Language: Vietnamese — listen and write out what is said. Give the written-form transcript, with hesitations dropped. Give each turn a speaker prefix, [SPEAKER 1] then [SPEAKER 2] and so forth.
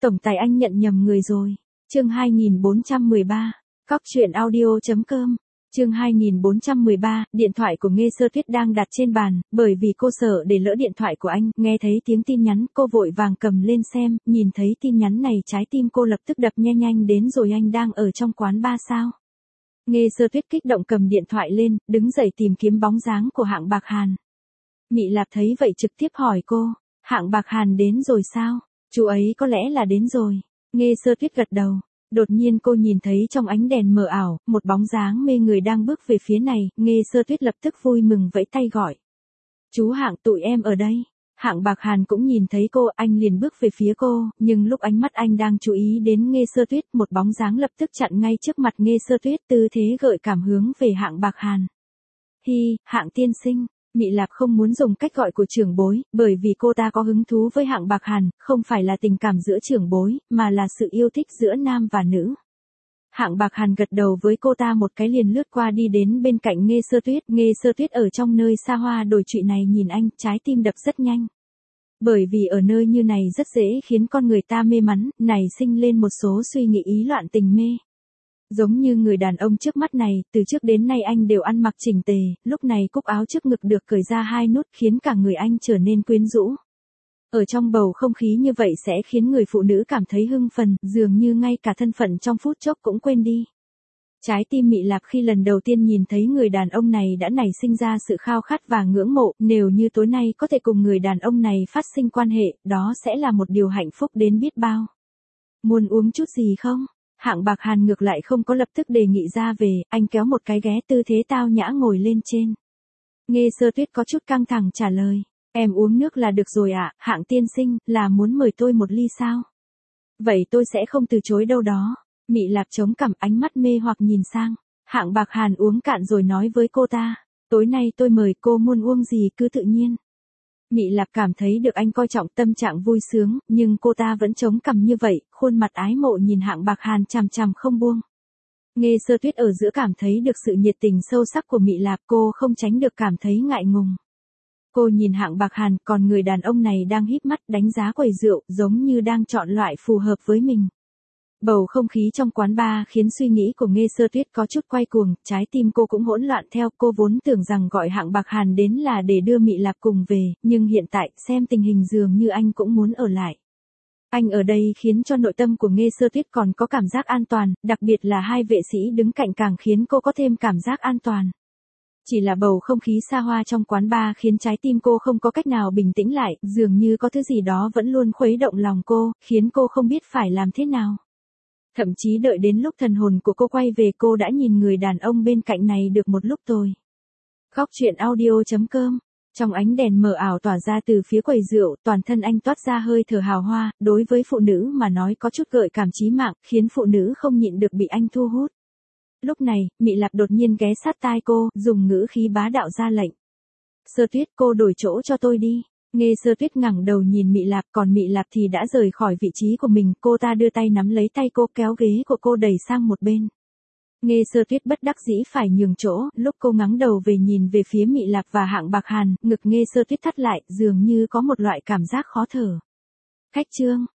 [SPEAKER 1] Tổng tài anh nhận nhầm người rồi. Chương 2413. Cóc truyện audio.com. Chương 2413, điện thoại của Nghê Sơ Tuyết đang đặt trên bàn, bởi vì cô sợ để lỡ điện thoại của anh, nghe thấy tiếng tin nhắn, cô vội vàng cầm lên xem, nhìn thấy tin nhắn này trái tim cô lập tức đập nhanh đến rồi. Anh đang ở trong quán bar sao? Nghê Sơ Tuyết kích động cầm điện thoại lên, đứng dậy tìm kiếm bóng dáng của Hạng Bạc Hàn. Mị Lạp thấy vậy trực tiếp hỏi cô, Hạng Bạc Hàn đến rồi sao? Chú ấy có lẽ là đến rồi. Nghê Sơ Tuyết gật đầu. Đột nhiên cô nhìn thấy trong ánh đèn mờ ảo, một bóng dáng mê người đang bước về phía này, Nghê Sơ Tuyết lập tức vui mừng vẫy tay gọi. Chú Hạng, tụi em ở đây. Hạng Bạc Hàn cũng nhìn thấy cô, anh liền bước về phía cô, nhưng lúc ánh mắt anh đang chú ý đến Nghê Sơ Tuyết, một bóng dáng lập tức chặn ngay trước mặt Nghê Sơ Tuyết, tư thế gợi cảm hướng về Hạng Bạc Hàn. Hi, Hạng tiên sinh. Mị Lạp không muốn dùng cách gọi của trưởng bối, bởi vì cô ta có hứng thú với Hạng Bạc Hàn, không phải là tình cảm giữa trưởng bối, mà là sự yêu thích giữa nam và nữ. Hạng Bạc Hàn gật đầu với cô ta một cái liền lướt qua đi đến bên cạnh Nghê Sơ Tuyết. Nghê Sơ Tuyết ở trong nơi xa hoa đồi trụy này nhìn anh, trái tim đập rất nhanh. Bởi vì ở nơi như này rất dễ khiến con người ta mê mắn, nảy sinh lên một số suy nghĩ ý loạn tình mê. Giống như người đàn ông trước mắt này, từ trước đến nay anh đều ăn mặc chỉnh tề, lúc này cúc áo trước ngực được cởi ra 2 nút khiến cả người anh trở nên quyến rũ. Ở trong bầu không khí như vậy sẽ khiến người phụ nữ cảm thấy hưng phấn, dường như ngay cả thân phận trong phút chốc cũng quên đi. Trái tim Mị Lạp khi lần đầu tiên nhìn thấy người đàn ông này đã nảy sinh ra sự khao khát và ngưỡng mộ, nếu như tối nay có thể cùng người đàn ông này phát sinh quan hệ, đó sẽ là một điều hạnh phúc đến biết bao. Muốn uống chút gì không? Hạng Bạc Hàn ngược lại không có lập tức đề nghị ra về, anh kéo một cái ghế tư thế tao nhã ngồi lên trên. Nghê Sơ Tuyết có chút căng thẳng trả lời, em uống nước là được rồi ạ, Hạng tiên sinh, là muốn mời tôi một ly sao? Vậy tôi sẽ không từ chối đâu đó. Mị Lạp chống cằm, ánh mắt mê hoặc nhìn sang. Hạng Bạc Hàn uống cạn rồi nói với cô ta, tối nay tôi mời cô, muốn uống gì cứ tự nhiên. Mị Lạp cảm thấy được anh coi trọng, tâm trạng vui sướng, nhưng cô ta vẫn chống cằm như vậy, khuôn mặt ái mộ nhìn Hạng Bạc Hàn chằm chằm không buông. Nghê Sơ Tuyết ở giữa cảm thấy được sự nhiệt tình sâu sắc của Mị Lạp, cô không tránh được cảm thấy ngại ngùng. Cô nhìn Hạng Bạc Hàn, còn người đàn ông này đang híp mắt đánh giá quầy rượu, giống như đang chọn loại phù hợp với mình. Bầu không khí trong quán bar khiến suy nghĩ của Nghê Sơ Tuyết có chút quay cuồng, trái tim cô cũng hỗn loạn theo. Cô vốn tưởng rằng gọi Hạng Bạc Hàn đến là để đưa Mị Lạp cùng về, nhưng hiện tại xem tình hình dường như anh cũng muốn ở lại. Anh ở đây khiến cho nội tâm của Nghê Sơ Tuyết còn có cảm giác an toàn, đặc biệt là 2 vệ sĩ đứng cạnh càng khiến cô có thêm cảm giác an toàn. Chỉ là bầu không khí xa hoa trong quán bar khiến trái tim cô không có cách nào bình tĩnh lại, dường như có thứ gì đó vẫn luôn khuấy động lòng cô, khiến cô không biết phải làm thế nào. Thậm chí đợi đến lúc thần hồn của cô quay về, cô đã nhìn người đàn ông bên cạnh này được một lúc rồi. Cóc truyện audio.com. Trong ánh đèn mờ ảo tỏa ra từ phía quầy rượu, toàn thân anh toát ra hơi thở hào hoa, đối với phụ nữ mà nói có chút gợi cảm chí mạng, khiến phụ nữ không nhịn được bị anh thu hút. Lúc này, Mị Lạp đột nhiên ghé sát tai cô, dùng ngữ khí bá đạo ra lệnh. Sơ Tuyết, cô đổi chỗ cho tôi đi. Nghê Sơ Tuyết ngẩng đầu nhìn Mị Lạp, còn Mị Lạp thì đã rời khỏi vị trí của mình, cô ta đưa tay nắm lấy tay cô, kéo ghế của cô đẩy sang một bên. Nghê Sơ Tuyết bất đắc dĩ phải nhường chỗ, lúc cô ngẩng đầu về nhìn về phía Mị Lạp và Hạng Bạc Hàn, ngực Nghê Sơ Tuyết thắt lại, dường như có một loại cảm giác khó thở. Khách trương,